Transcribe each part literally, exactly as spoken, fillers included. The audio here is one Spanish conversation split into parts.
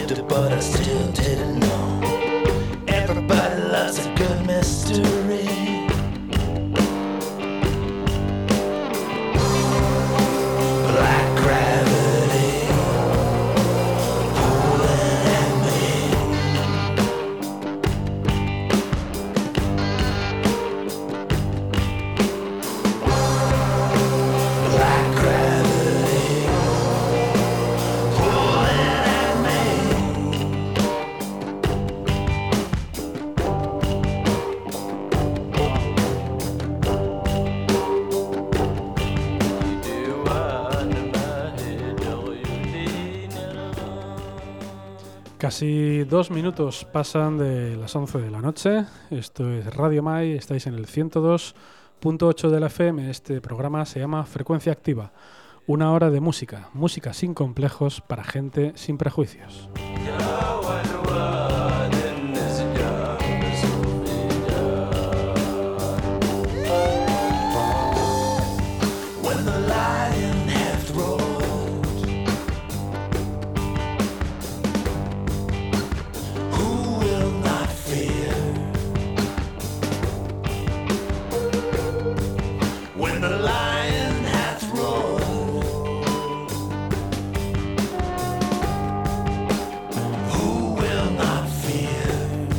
believed it, but I still didn't know. Everybody loves a good mystery. Black gravity pulling at me. Black gravity pulling at me. Casi dos minutos pasan de las once de la noche. Esto es Radio Mai, estáis en el ciento dos punto ocho de la F M. Este programa se llama Frecuencia Activa. Una hora de música, música sin complejos para gente sin prejuicios. When the lion hath roared, who will not fear? When the lion hath roared, who will not fear?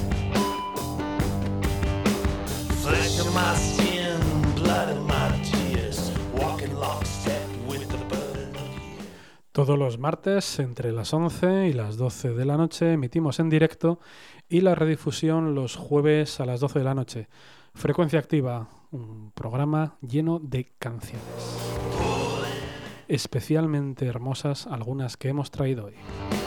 Flesh of my skin, blood of my tears, walking lockstep with the burden of years. Todos los martes, entre las once y las doce de la noche, emitimos en directo y la redifusión los jueves a las doce de la noche. Frecuencia Activa, un programa lleno de canciones. Especialmente hermosas algunas que hemos traído hoy.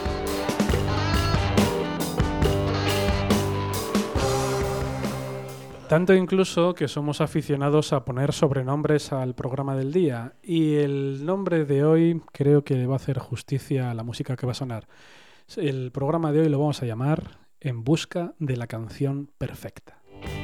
Tanto incluso que somos aficionados a poner sobrenombres al programa del día. Y el nombre de hoy creo que le va a hacer justicia a la música que va a sonar. El programa de hoy lo vamos a llamar En busca de la canción perfecta.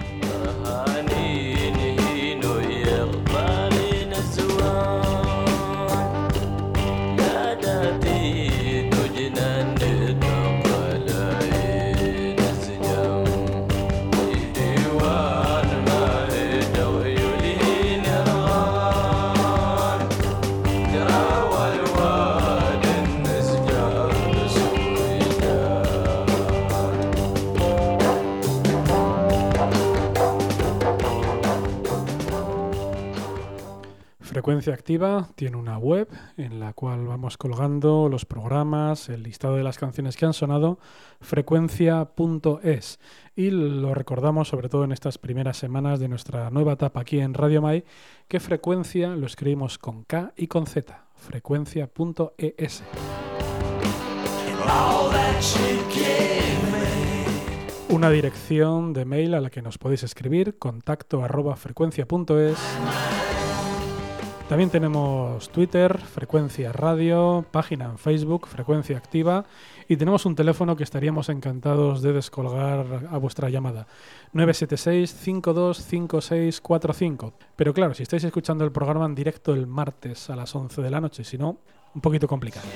Frecuencia Activa tiene una web en la cual vamos colgando los programas, el listado de las canciones que han sonado, frecuencia punto es. Y lo recordamos sobre todo en estas primeras semanas de nuestra nueva etapa aquí en Radio Mai, que Frecuencia lo escribimos con K y con Z, frecuencia punto es. Una dirección de mail a la que nos podéis escribir, contacto arroba frecuencia punto es. También tenemos Twitter, Frecuencia Radio, página en Facebook, Frecuencia Activa, y tenemos un teléfono que estaríamos encantados de descolgar a vuestra llamada, nueve siete seis, cinco dos cinco seis cuatro cinco. Pero claro, si estáis escuchando el programa en directo el martes a las once de la noche, si no, un poquito complicado.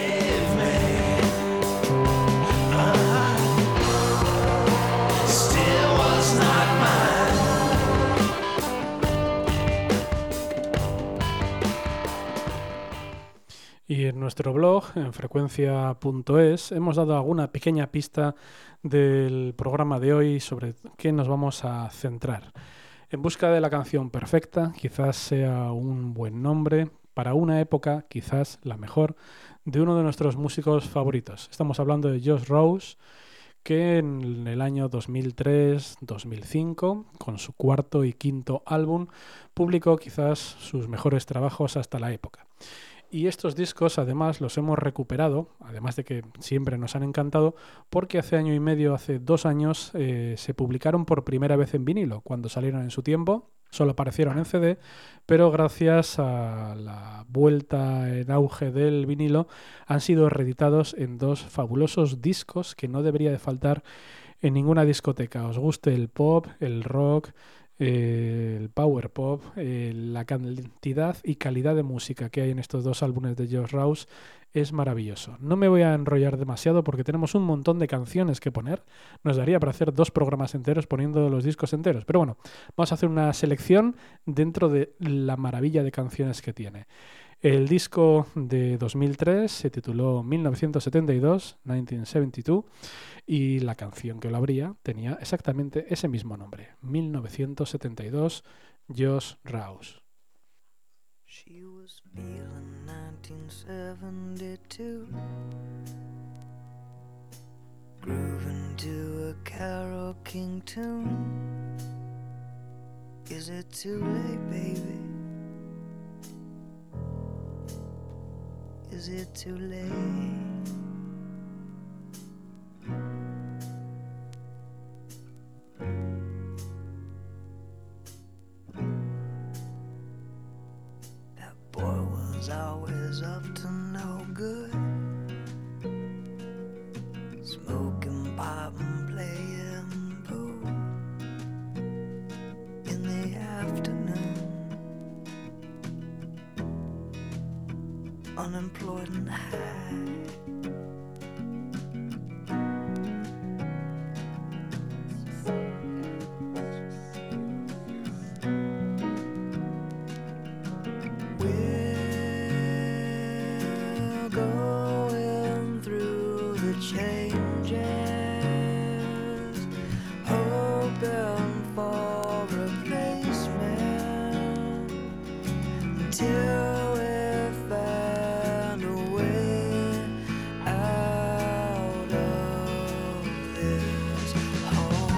Y en nuestro blog, en frecuencia punto es, hemos dado alguna pequeña pista del programa de hoy sobre qué nos vamos a centrar. En busca de la canción perfecta, quizás sea un buen nombre para una época, quizás la mejor, de uno de nuestros músicos favoritos. Estamos hablando de Josh Rose, que en el año dos mil tres dos mil cinco, con su cuarto y quinto álbum, publicó quizás sus mejores trabajos hasta la época. Y estos discos además los hemos recuperado, además de que siempre nos han encantado, porque hace año y medio, hace dos años, eh, se publicaron por primera vez en vinilo. Cuando salieron en su tiempo, solo aparecieron en C D, pero gracias a la vuelta en auge del vinilo, han sido reeditados en dos fabulosos discos que no debería de faltar en ninguna discoteca. Os guste el pop, el rock, eh, el power pop, eh, la cantidad y calidad de música que hay en estos dos álbumes de Josh Rose es maravilloso. No me voy a enrollar demasiado porque tenemos un montón de canciones que poner. Nos daría para hacer dos programas enteros poniendo los discos enteros. Pero bueno, vamos a hacer una selección dentro de la maravilla de canciones que tiene. El disco de dos mil tres se tituló mil novecientos setenta y dos, mil novecientos setenta y dos, y la canción que lo abría tenía exactamente ese mismo nombre, mil novecientos setenta y dos, Josh Rouse. She was feeling nineteen seventy-two, grooving to a Carole King tune. Is it too late, baby? Is it too late? That boy was always up to no good, smoking pot and playing pool in the afternoon, unemployed and high. We're going through the changes, hoping for replacement until we find a way out of this hole.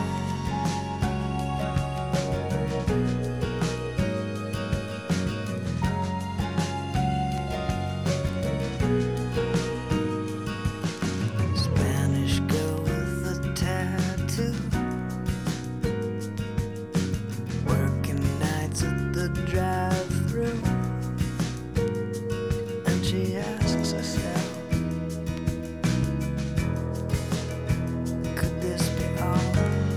Spanish girl with a tattoo, working nights at the drive-thru, and she asks herself, could this be all?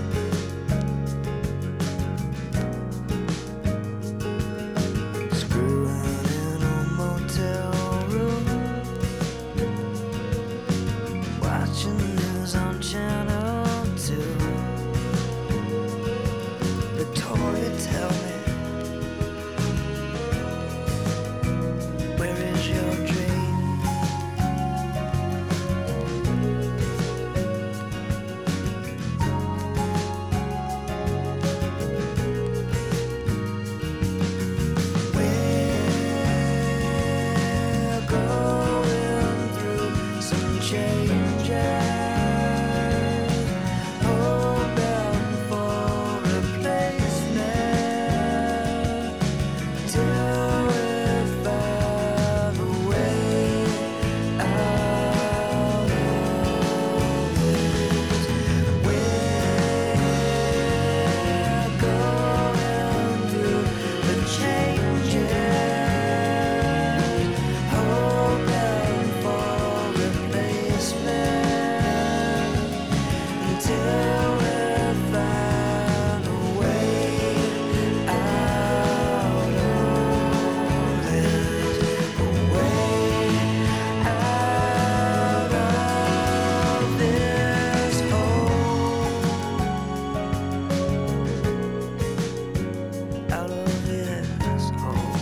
Screwing in a motel room, watching news on Channel two. Victoria, tell me, where is your dream? We're going through some changes, hoping for replacement till we find a way out of this. We're going through the changes, hoping for replacement until we find a way out of this, a way out of this hole, out of this hole,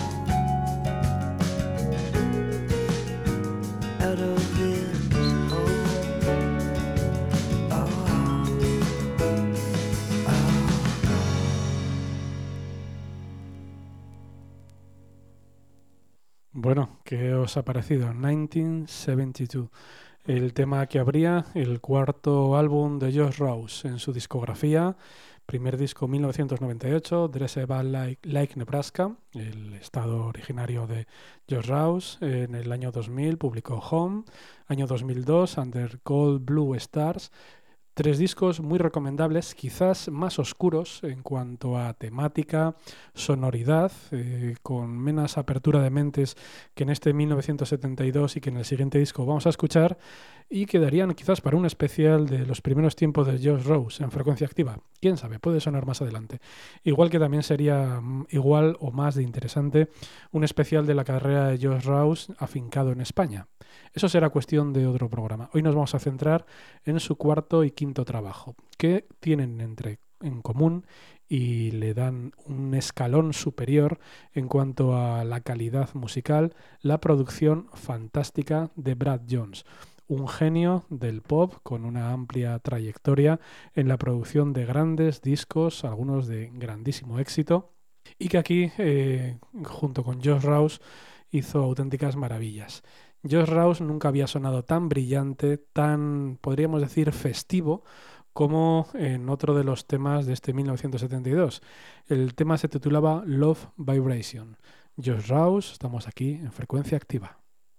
out of this hole. Oh, oh. Bueno, ¿qué os ha parecido? mil novecientos setenta y dos, el tema que abría el cuarto álbum de Josh Rouse en su discografía. Primer disco mil novecientos noventa y ocho, Dressed Up Like, Like Nebraska, el estado originario de Josh Rouse. En el año dos mil publicó Home, año dos mil dos Under Cold Blue Stars. Tres discos muy recomendables, quizás más oscuros en cuanto a temática, sonoridad, eh, con menos apertura de mentes que en este mil novecientos setenta y dos y que en el siguiente disco vamos a escuchar, y quedarían quizás para un especial de los primeros tiempos de Josh Rouse en Frecuencia Activa. Quién sabe, puede sonar más adelante. Igual que también sería mm, igual o más de interesante un especial de la carrera de Josh Rouse afincado en España. Eso será cuestión de otro programa. Hoy nos vamos a centrar en su cuarto y quinto trabajo, que tienen entre, en común y le dan un escalón superior en cuanto a la calidad musical, la producción fantástica de Brad Jones, un genio del pop con una amplia trayectoria en la producción de grandes discos, algunos de grandísimo éxito, y que aquí, eh, junto con Josh Rouse, hizo auténticas maravillas. Josh Rouse nunca había sonado tan brillante, tan, podríamos decir, festivo, como en otro de los temas de este mil novecientos setenta y dos. El tema se titulaba Love Vibration. Josh Rouse, estamos aquí en Frecuencia Activa.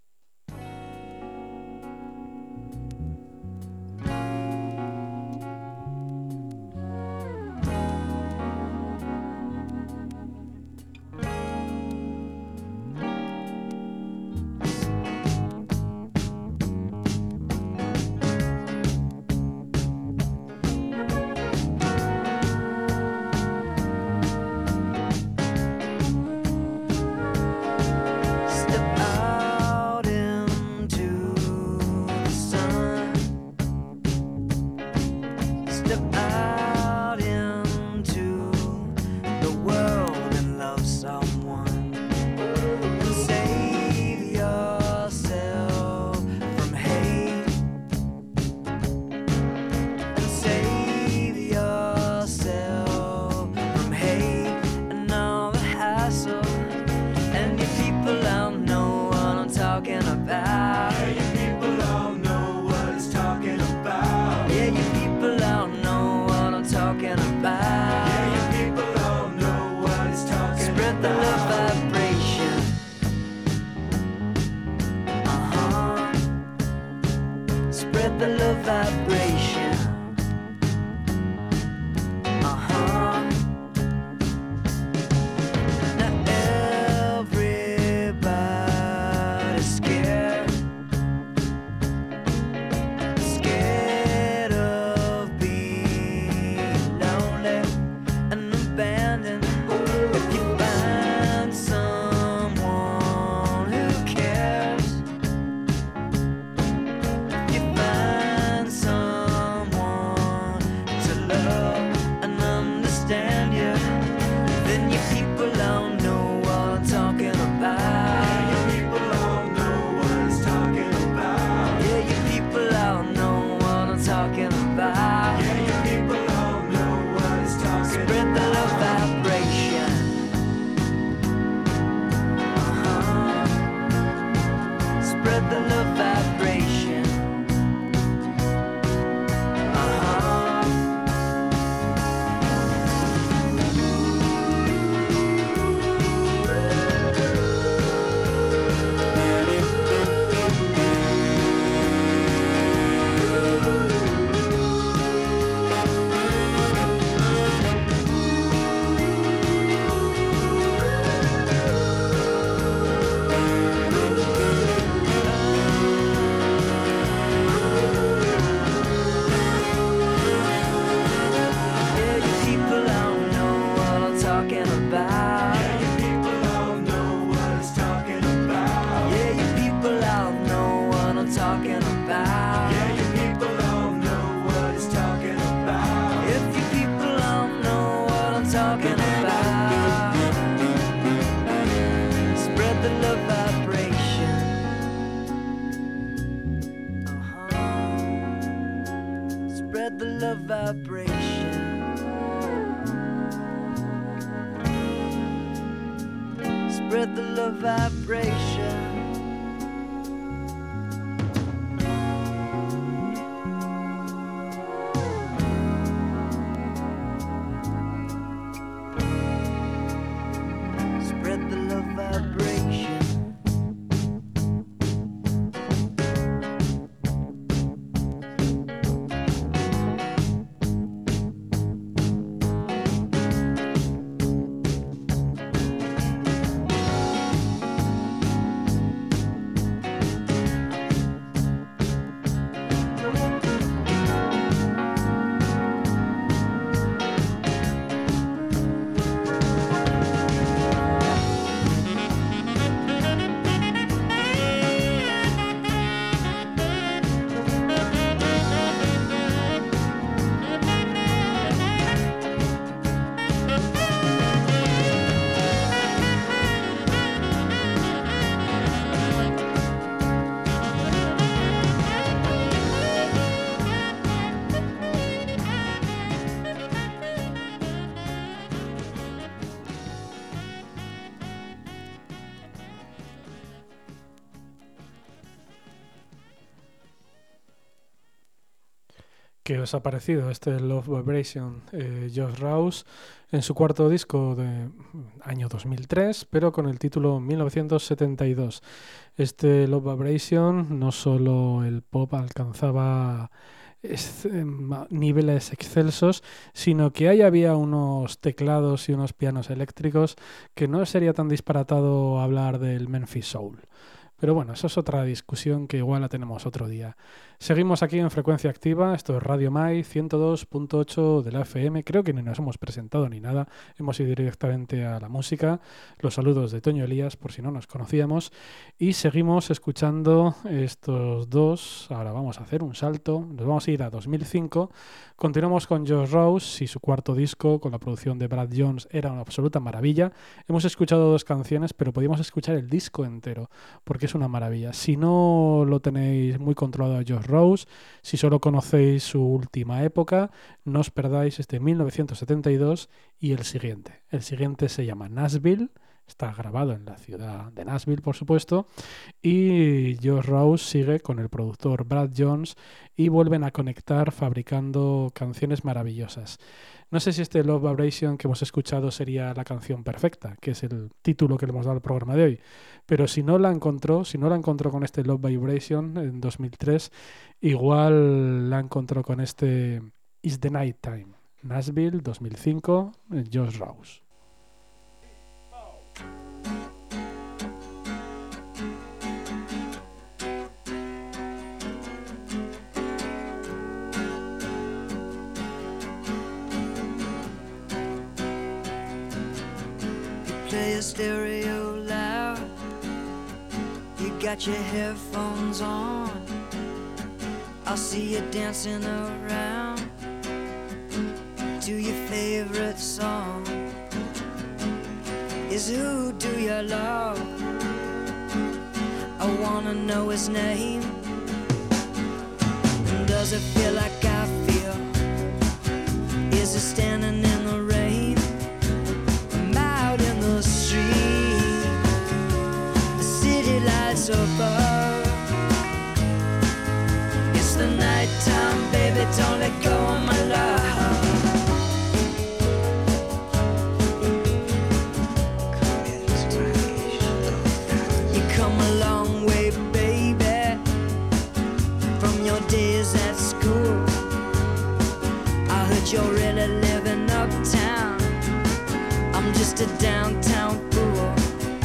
Spread the love vibration. Spread the love vibration. ¿Qué os ha parecido este Love Vibration? Eh, Josh Rouse en su cuarto disco de año dos mil tres, pero con el título mil novecientos setenta y dos. Este Love Vibration no solo el pop alcanzaba es, eh, niveles excelsos, sino que ahí había unos teclados y unos pianos eléctricos que no sería tan disparatado hablar del Memphis Soul. Pero bueno, eso es otra discusión que igual la tenemos otro día. Seguimos aquí en Frecuencia Activa, esto es Radio Mai ciento dos punto ocho de la F M. Creo que ni nos hemos presentado ni nada, hemos ido directamente a la música. Los saludos de Toño Elías, por si no nos conocíamos. Y seguimos escuchando estos dos. Ahora vamos a hacer un salto, nos vamos a ir a dos mil cinco. Continuamos con Josh Rouse y su cuarto disco con la producción de Brad Jones era una absoluta maravilla. Hemos escuchado dos canciones, pero podíamos escuchar el disco entero, porque es una maravilla. Si no lo tenéis muy controlado a Josh Rouse, si solo conocéis su última época, no os perdáis este mil novecientos setenta y dos y el siguiente. El siguiente se llama Nashville, está grabado en la ciudad de Nashville, por supuesto, y Josh Rouse sigue con el productor Brad Jones y vuelven a conectar fabricando canciones maravillosas. No sé si este Love Vibration que hemos escuchado sería la canción perfecta, que es el título que le hemos dado al programa de hoy, pero si no la encontró, si no la encontró con este Love Vibration en dos mil tres, igual la encontró con este It's the Night Time. Nashville dos mil cinco, Josh Rouse. Play your stereo loud. You got your headphones on. I'll see you dancing around to your favorite song. Is who do you love? I wanna know his name. And does it feel like I feel? Is it standing in the rain? I'm out in the street, the city lights above. It's the nighttime, baby, don't let go of my love. You come a long way, baby, from your days at school. I heard you're really living uptown. I'm just a downtown fool.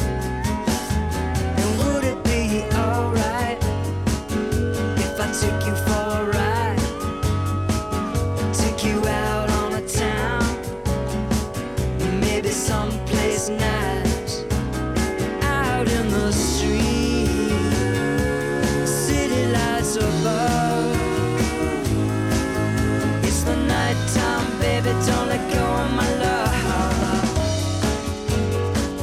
And would it be alright if I took you for a ride? Took you out on a town, maybe someplace nice, out in the street, city lights above. It's the nighttime, baby, don't let go of my love.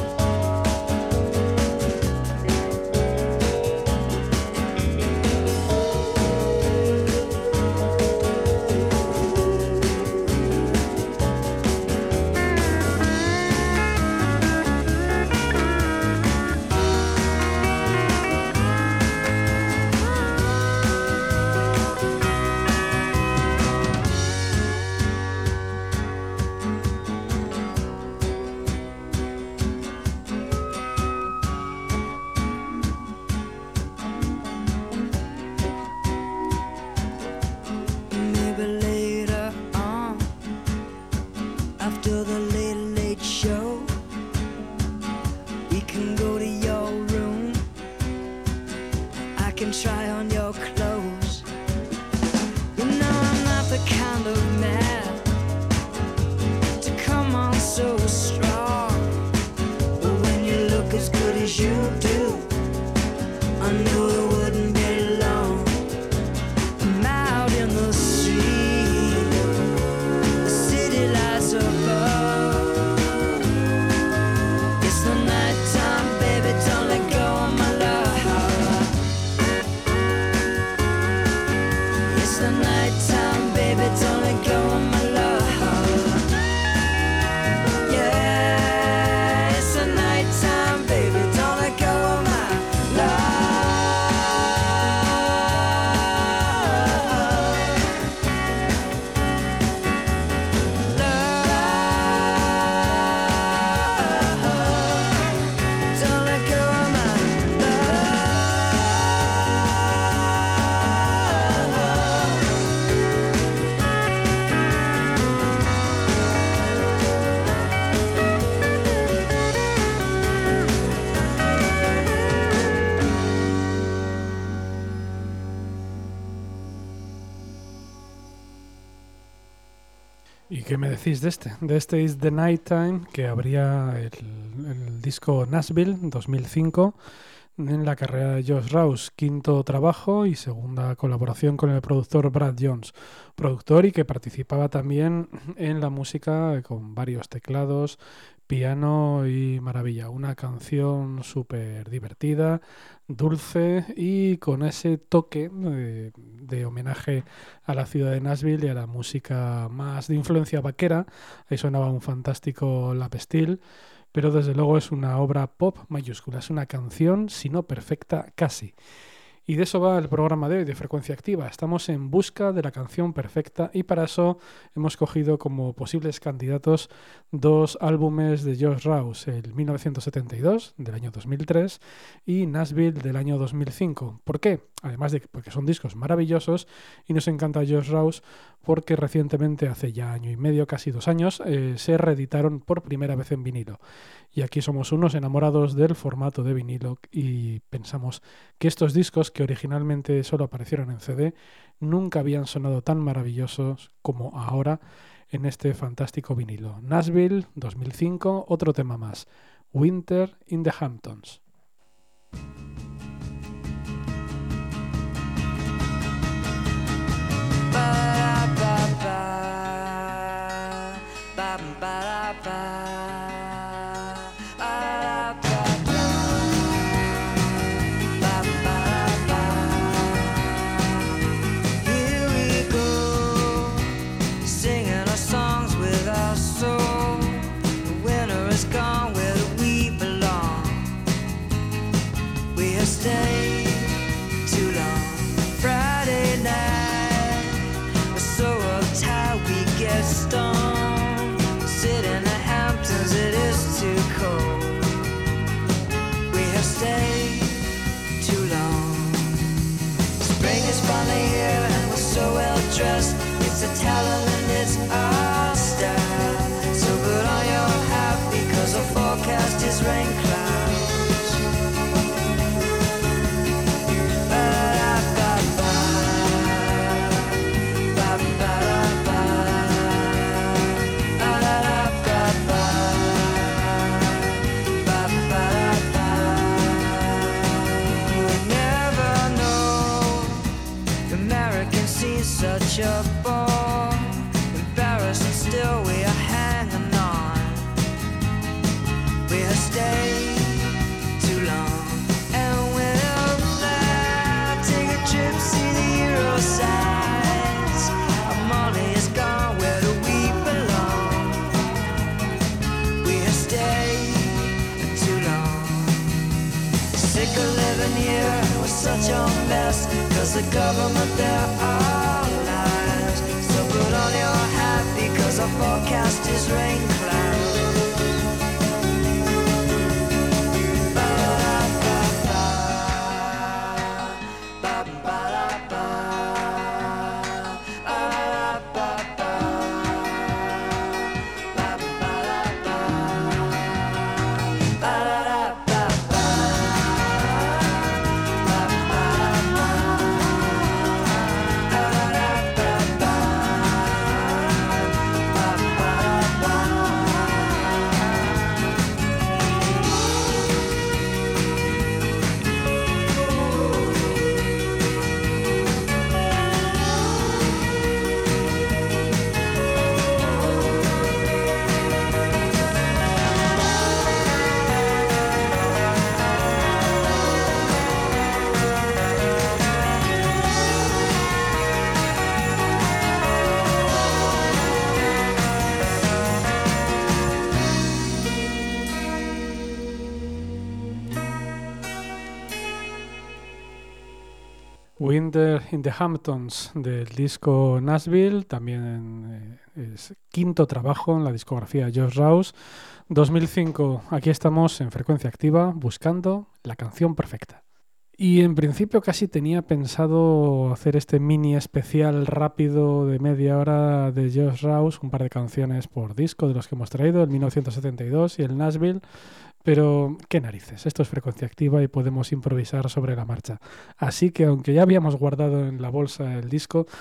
¿Y qué me decís de este? De este Is the Nighttime, que abría el, el disco Nashville dos mil cinco en la carrera de Josh Rouse, quinto trabajo y segunda colaboración con el productor Brad Jones, productor y que participaba también en la música con varios teclados, piano y maravilla. Una canción súper divertida, dulce y con ese toque de, de homenaje a la ciudad de Nashville y a la música más de influencia vaquera. Ahí sonaba un fantástico lap steel, pero desde luego es una obra pop mayúscula, es una canción, si no perfecta, casi. Y de eso va el programa de hoy de Frecuencia Activa. Estamos en busca de la canción perfecta y para eso hemos cogido como posibles candidatos dos álbumes de Josh Rouse, el mil novecientos setenta y dos del año dos mil tres y Nashville del año dos mil cinco. ¿Por qué? Además de que porque son discos maravillosos y nos encanta Josh Rouse porque recientemente, hace ya año y medio, casi dos años, eh, se reeditaron por primera vez en vinilo. Y aquí somos unos enamorados del formato de vinilo y pensamos que estos discos, que originalmente solo aparecieron en C D, nunca habían sonado tan maravillosos como ahora en este fantástico vinilo. Nashville dos mil cinco, otro tema más, Winter in the Hamptons. It's a talent and it's our style. So put on your hat because the forecast is rain clouds. Ba-da-ba-ba, ba-ba-da-ba, ba-da-da-ba-ba, ba-ba-da-ba. We never know the American scene's such a bore. Still we are hanging on. We have stayed too long. And when I'm there, take a trip, see the hero sides. Our money is gone, where do we belong? We have stayed too long. Sick of living here, we're such a mess. Cause the government, they're our lives. So put on your hat because our forecast is rain clouds. Winter in the Hamptons del disco Nashville, también eh, es quinto trabajo en la discografía de Josh Rouse, dos mil cinco. Aquí estamos en Frecuencia Activa buscando la canción perfecta. Y en principio casi tenía pensado hacer este mini especial rápido de media hora de Josh Rouse, un par de canciones por disco de los que hemos traído, el mil novecientos setenta y dos y el Nashville, pero qué narices, esto es Frecuencia Activa y podemos improvisar sobre la marcha. Así que aunque ya habíamos guardado en la bolsa el disco,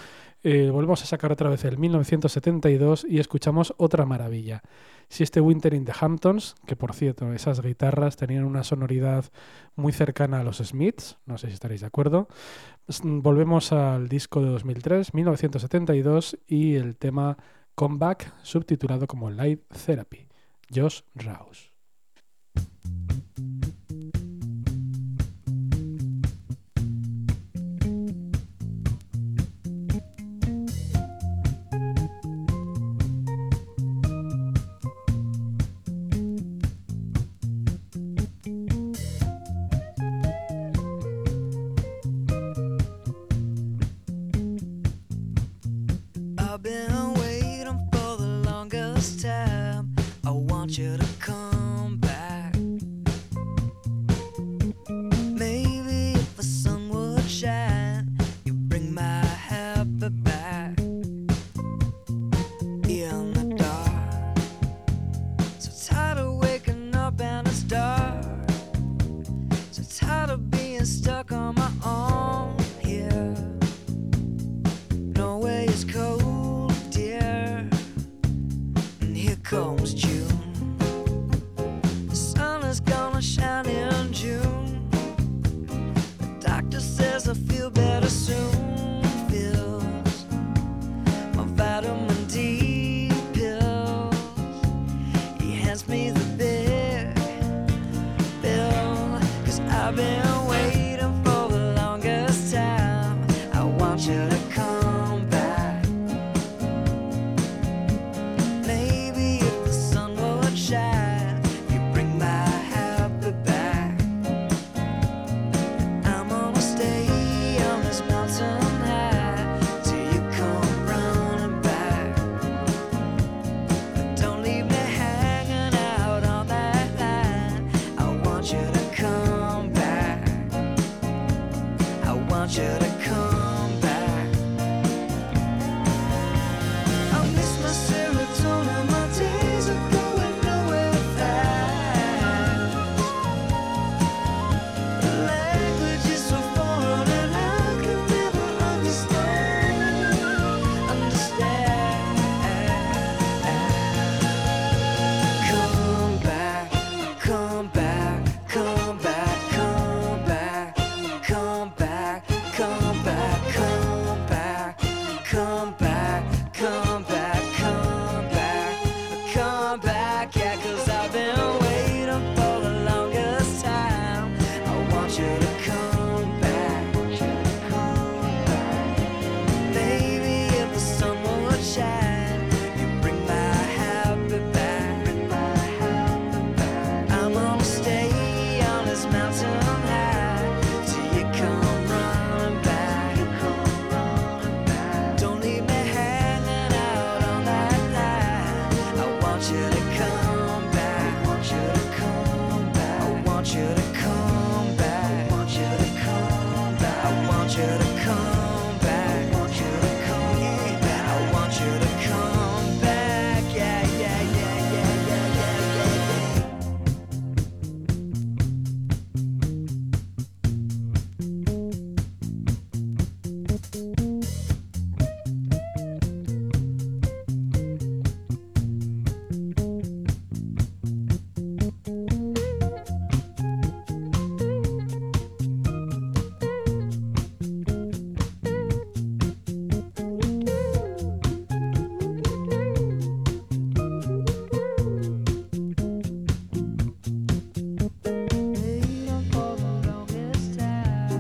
Eh, volvemos a sacar otra vez el mil novecientos setenta y dos y escuchamos otra maravilla. Si este Winter in the Hamptons, que por cierto, esas guitarras tenían una sonoridad muy cercana a los Smiths, no sé si estaréis de acuerdo. Volvemos al disco de dos mil tres, mil novecientos setenta y dos, y el tema Comeback, subtitulado como Live Therapy, Josh Rouse. I've been waiting for the longest time. I want you to come back. Maybe if the sun would shine, you'd bring my happy back. In the dark, so tired of waking up and it's dark. So tired of being stuck on my own here. Norway is cold, dear, and here comes June. The sun is gonna shine in June. The doctor says I feel better soon. Feels my vitamin D pills. He hands me the big bill, 'cause I've been waiting for the longest time. I want you to come back. Maybe if the sun would shine, you'd bring my happy back. I'm gonna stay on this mountain high till you come running back. But don't leave me hanging out on that line. I want you to come back. I want you to come back. I miss my serotonin, my days are going nowhere fast. The language is so foreign and I can never understand, understand. Come back, come back, come back, come back, come back, come back, come back, come back, come back, come back, come back, yeah, 'cause I've been waiting for the longest time. I want you to come back. Maybe if the sun would shine, you'd bring my happy back. I'm gonna stay on this mountain high till you come running back. Don't leave me hanging out on that line. I want you to come back. I want you to come back. I want you to come back. I want you to come back. I want you to come back. I want you to come back. I want you to come back. Yeah, yeah, yeah, yeah, yeah, yeah, yeah, yeah. Waiting for the longest time.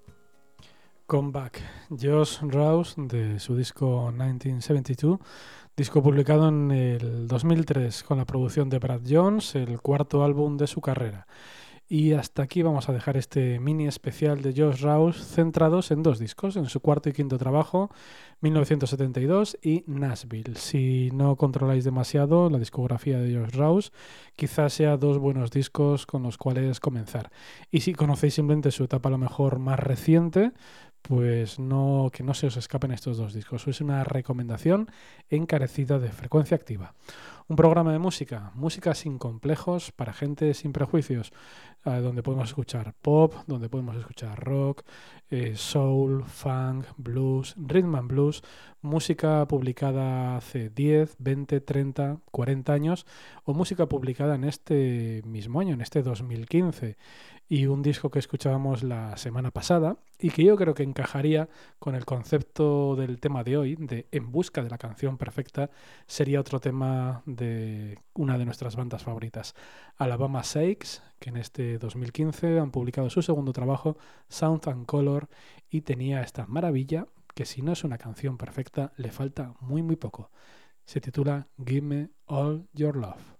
Comeback, Josh Rouse, de su disco mil novecientos setenta y dos, disco publicado en el dos mil tres con la producción de Brad Jones, el cuarto álbum de su carrera. Y hasta aquí vamos a dejar este mini especial de Josh Rouse centrados en dos discos, en su cuarto y quinto trabajo, mil novecientos setenta y dos y Nashville. Si no controláis demasiado la discografía de Josh Rouse, quizás sea dos buenos discos con los cuales comenzar. Y si conocéis simplemente su etapa a lo mejor más reciente, pues no, que no se os escapen estos dos discos. Es una recomendación encarecida de Frecuencia Activa. Un programa de música, música sin complejos para gente sin prejuicios, eh, donde podemos escuchar pop, donde podemos escuchar rock, eh, soul, funk, blues, rhythm and blues, música publicada hace diez, veinte, treinta, cuarenta años o música publicada en este mismo año, en este dos mil quince. Y un disco que escuchábamos la semana pasada y que yo creo que encajaría con el concepto del tema de hoy, de En busca de la canción perfecta, sería otro tema de una de nuestras bandas favoritas, Alabama Shakes, que en este dos mil quince han publicado su segundo trabajo, Sound and Color, y tenía esta maravilla que si no es una canción perfecta, le falta muy muy poco. Se titula Give Me All Your Love.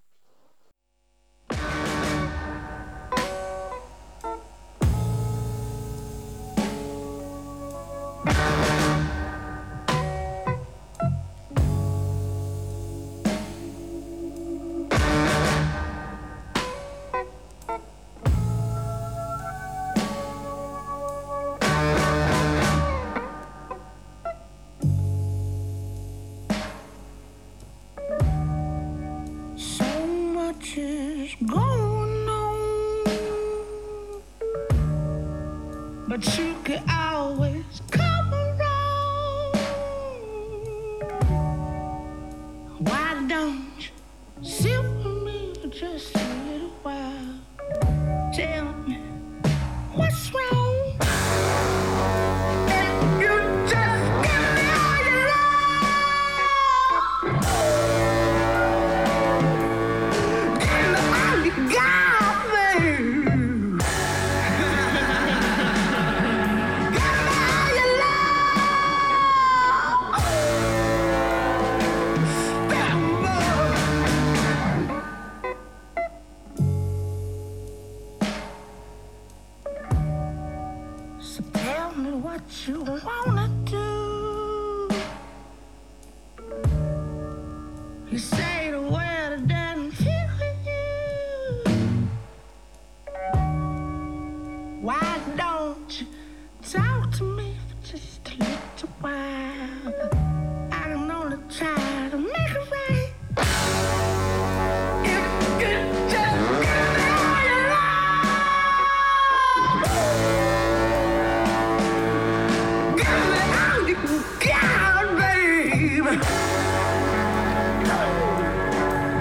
But you could always come around. Why don't you sit with me just a little while? Tell me what's wrong. And you just give me all your love. Give me all you got, babe. What you wanna do? You say the word it doesn't fit with you. Why don't you talk to me for just a little while? I can only try to make it right. If you just give me all your love. God, babe.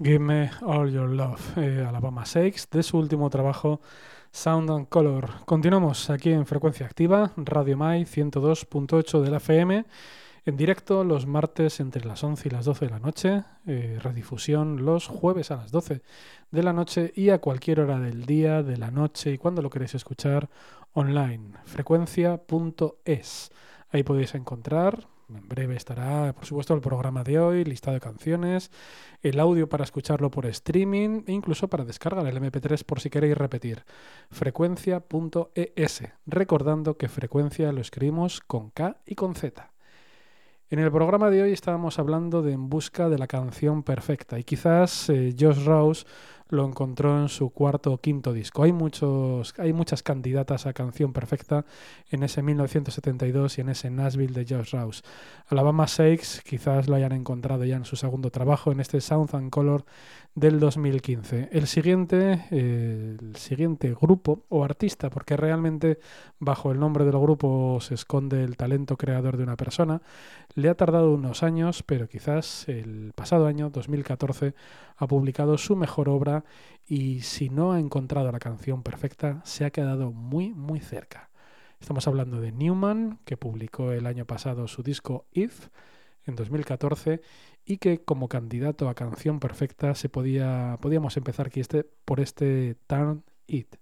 Give Me All Your Love, eh, Alabama Shakes, de su último trabajo Sound and Color. Continuamos aquí en Frecuencia Activa, Radio Mai ciento dos punto ocho de la F M, en directo los martes entre las once y las doce de la noche, eh, redifusión los jueves a las doce de la noche y a cualquier hora del día, de la noche y cuando lo queréis escuchar online, frecuencia punto es. Ahí podéis encontrar, en breve estará por supuesto el programa de hoy, listado de canciones, el audio para escucharlo por streaming e incluso para descargar el eme pe tres por si queréis repetir, frecuencia punto es, recordando que frecuencia lo escribimos con K y con Z. En el programa de hoy estábamos hablando de En busca de la canción perfecta y quizás eh, Josh Rouse lo encontró en su cuarto o quinto disco. Hay muchos, hay muchas candidatas a canción perfecta en ese mil novecientos setenta y dos y en ese Nashville de Josh Rouse. Alabama Shakes quizás lo hayan encontrado ya en su segundo trabajo, en este Sound and Color del dos mil quince. El siguiente, eh, el siguiente grupo o artista, porque realmente bajo el nombre del grupo se esconde el talento creador de una persona, le ha tardado unos años, pero quizás el pasado año, dos mil catorce, ha publicado su mejor obra y si no ha encontrado la canción perfecta, se ha quedado muy, muy cerca. Estamos hablando de Newman, que publicó el año pasado su disco If, en dos mil catorce, y que como candidato a canción perfecta se podía, podíamos empezar aquí este, por este Turn It.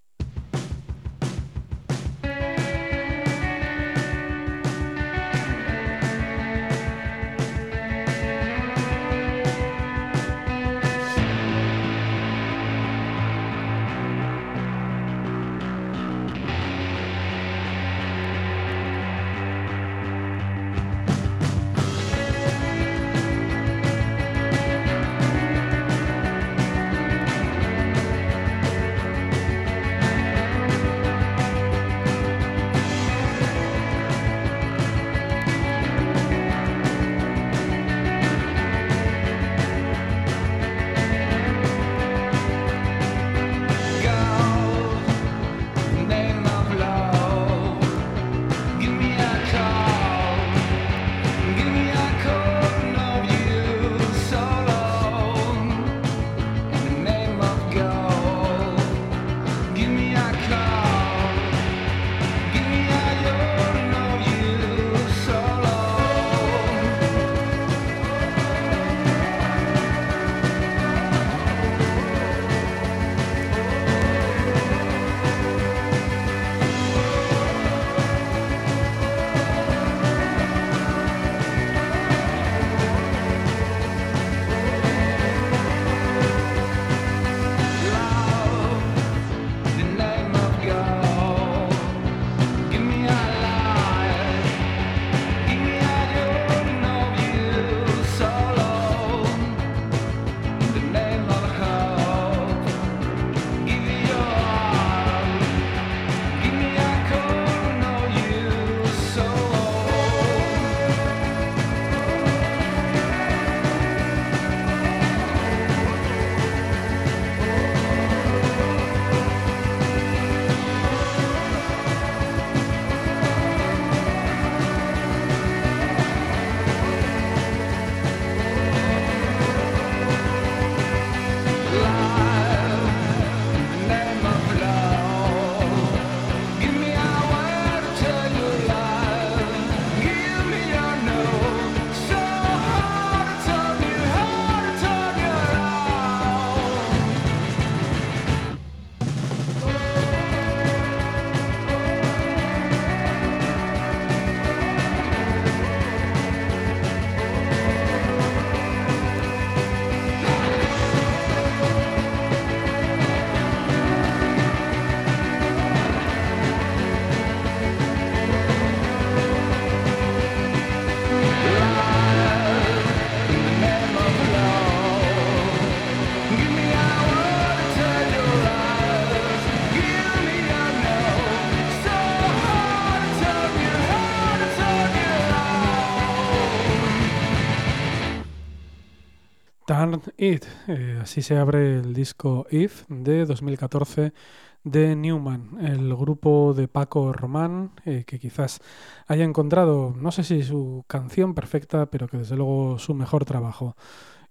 Turn It, eh, así se abre el disco If de dos mil catorce de Newman, el grupo de Paco Román, eh, que quizás haya encontrado, no sé si su canción perfecta, pero que desde luego su mejor trabajo.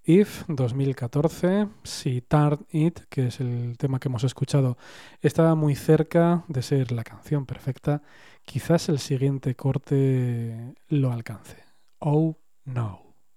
If dos mil catorce, si Turn It, que es el tema que hemos escuchado, estaba muy cerca de ser la canción perfecta, quizás el siguiente corte lo alcance. Oh No.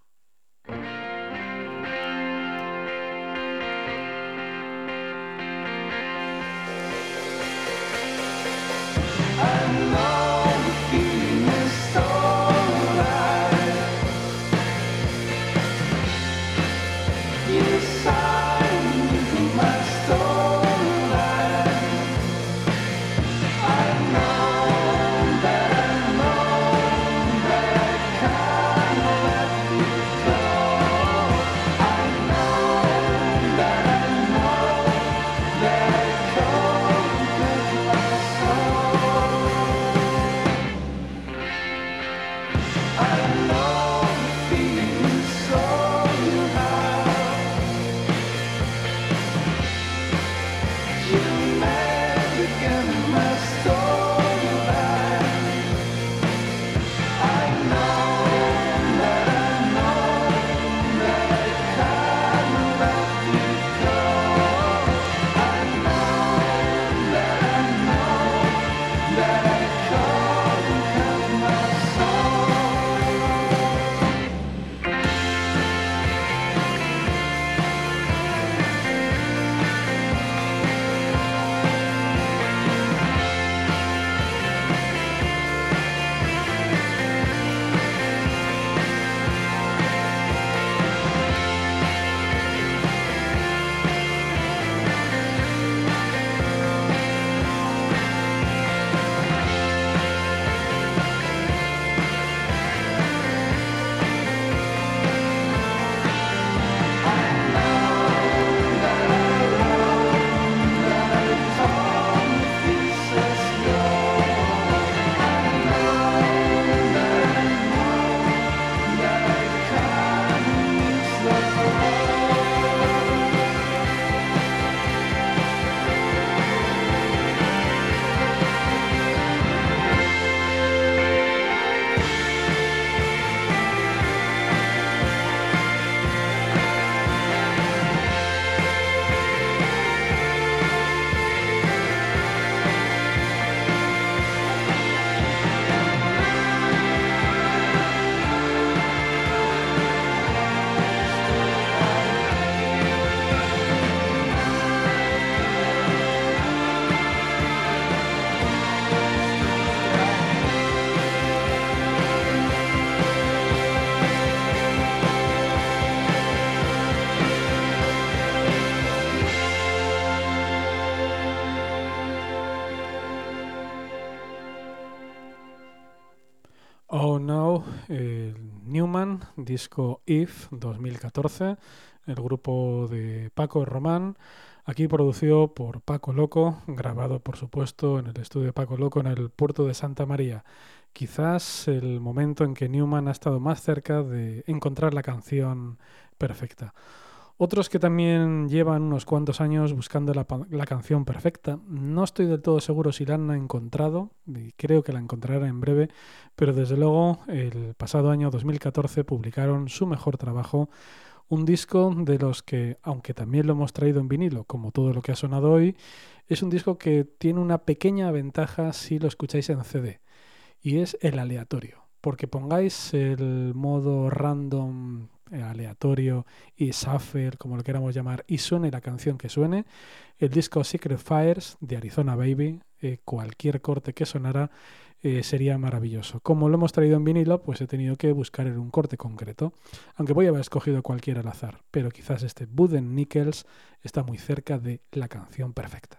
Oh No, eh, Newman, disco If dos mil catorce, el grupo de Paco Román, aquí producido por Paco Loco, grabado por supuesto en el estudio de Paco Loco en el puerto de Santa María. Quizás el momento en que Newman ha estado más cerca de encontrar la canción perfecta. Otros que también llevan unos cuantos años buscando la, la canción perfecta. No estoy del todo seguro si la han encontrado, y creo que la encontrarán en breve, pero desde luego el pasado año dos mil catorce publicaron su mejor trabajo, un disco de los que, aunque también lo hemos traído en vinilo, como todo lo que ha sonado hoy, es un disco que tiene una pequeña ventaja si lo escucháis en C D, y es el aleatorio, porque pongáis el modo random, aleatorio y shuffle, como lo queramos llamar, y suene la canción que suene, el disco Secret Fires de Arizona Baby, eh, cualquier corte que sonara eh, sería maravilloso. Como lo hemos traído en vinilo, pues he tenido que buscar en un corte concreto, aunque voy a haber escogido cualquiera al azar, pero quizás este Wooden Nickels está muy cerca de la canción perfecta.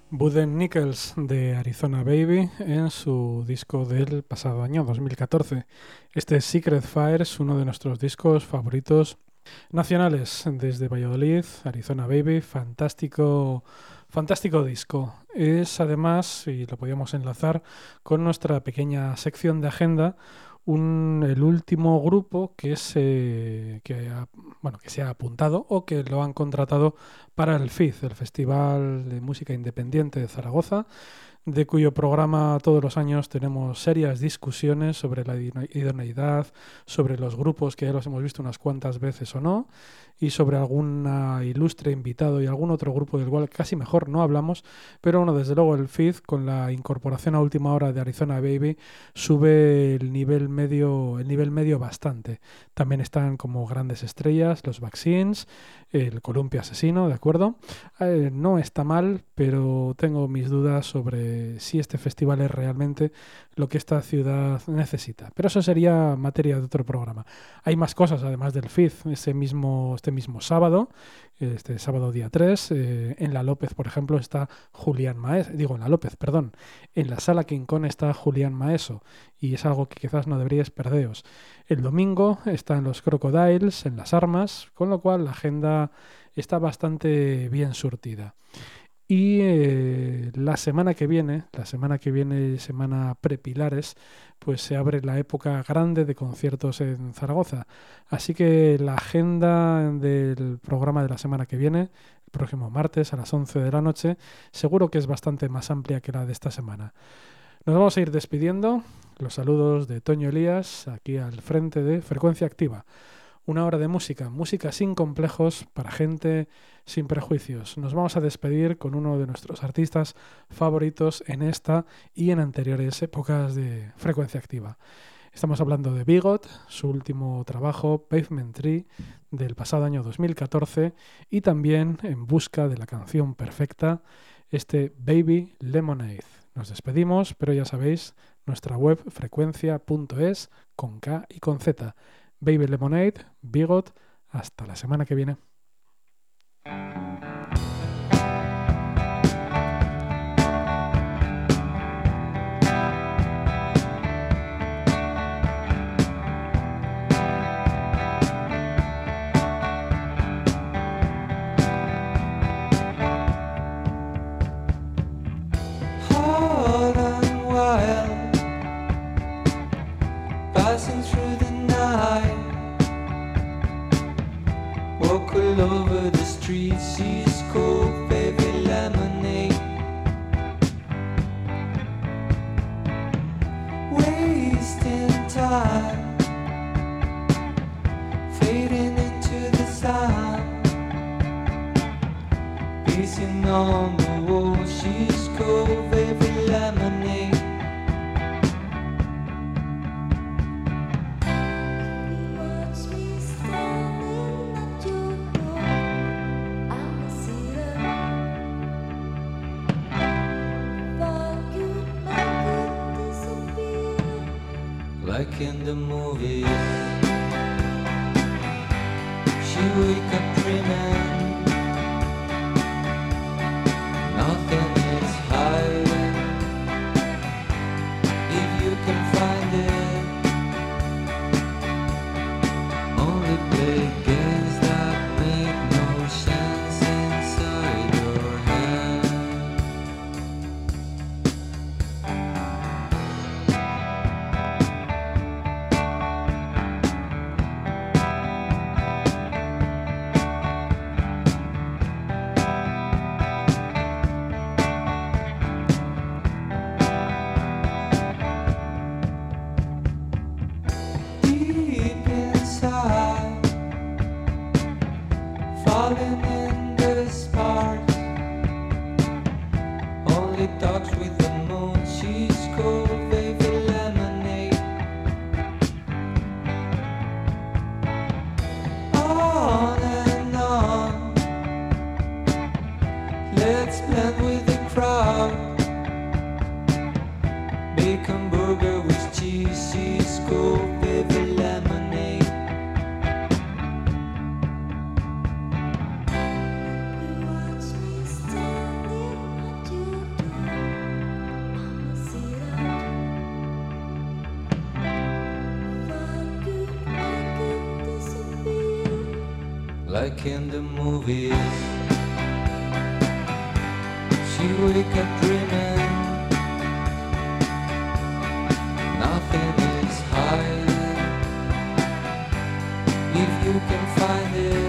Wooden Nickels de Arizona Baby en su disco del pasado año dos mil catorce. Este Secret Fire es uno de nuestros discos favoritos nacionales desde Valladolid. Arizona Baby, fantástico, fantástico disco. Es además, y lo podíamos enlazar con nuestra pequeña sección de agenda, Un, el último grupo que se, que, ha, bueno, que se ha apuntado o que lo han contratado para el F I Z, el Festival de Música Independiente de Zaragoza, de cuyo programa todos los años tenemos serias discusiones sobre la idoneidad, sobre los grupos que ya los hemos visto unas cuantas veces o no, y sobre algún ilustre invitado y algún otro grupo del cual casi mejor no hablamos, pero bueno, desde luego el F I Z, con la incorporación a última hora de Arizona Baby, sube el nivel medio, el nivel medio bastante. También están como grandes estrellas los Vaccines, el Columpio Asesino, ¿de acuerdo? Eh, no está mal, pero tengo mis dudas sobre si este festival es realmente lo que esta ciudad necesita. Pero eso sería materia de otro programa. Hay más cosas además del F I Z. Ese mismo, este mismo sábado, este sábado día tres, eh, en La López, por ejemplo, está Julián Maeso. Digo, en La López, perdón. En la Sala King Kong está Julián Maeso. Y es algo que quizás no deberíais perderos. El domingo están los Crocodiles en Las Armas, con lo cual la agenda está bastante bien surtida. Y eh, la semana que viene, la semana que viene, semana prepilares, pues se abre la época grande de conciertos en Zaragoza. Así que la agenda del programa de la semana que viene, el próximo martes a las once de la noche, seguro que es bastante más amplia que la de esta semana. Nos vamos a ir despidiendo. Los saludos de Toño Elías, aquí al frente de Frecuencia Activa. Una hora de música, música sin complejos para gente sin prejuicios. Nos vamos a despedir con uno de nuestros artistas favoritos en esta y en anteriores épocas de Frecuencia Activa. Estamos hablando de Bigot, su último trabajo, Pavement Tree, del pasado año dos mil catorce, y también En busca de la canción perfecta, este Baby Lemonade. Nos despedimos, pero ya sabéis, nuestra web frecuencia punto es con K y con Z. Baby Lemonade, Bigot, hasta la semana que viene. Passing through the night, walk all over the streets, she's cold, baby lemonade. Wasting time, fading into the sun, pacing on the wall, she's cold, baby lemonade. Like in the movies, she wake up dreaming, nothing is hiding, if you can find it, only play games that make no sense inside your head. Falling in the sparks, only dogs with the moon, she's cold, baby lemonade. On and on, let's blend with the crowd, bacon burger with cheese, she's cold, baby lemonade. Watch me standing at your like in the movies. She wake up dreaming, nothing is hiding. If you can find it,